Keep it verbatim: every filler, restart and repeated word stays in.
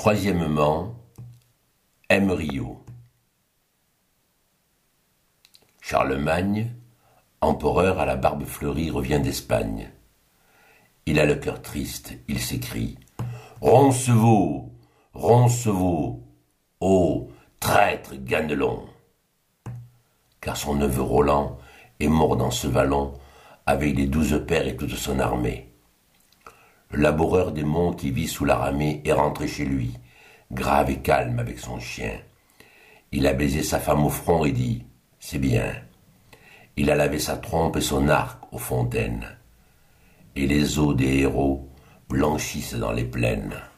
Troisièmement, M. Rio. Charlemagne, empereur à la barbe fleurie, revient d'Espagne. Il a le cœur triste, il s'écrie « Roncevaux, Roncevaux, ô traître Ganelon !» Car son neveu Roland est mort dans ce vallon avec les douze pères et toute son armée. Le laboureur des monts qui vit sous la ramée est rentré chez lui, grave et calme avec son chien. Il a baisé sa femme au front et dit « C'est bien ». Il a lavé sa trompe et son arc aux fontaines. Et les os des héros blanchissent dans les plaines.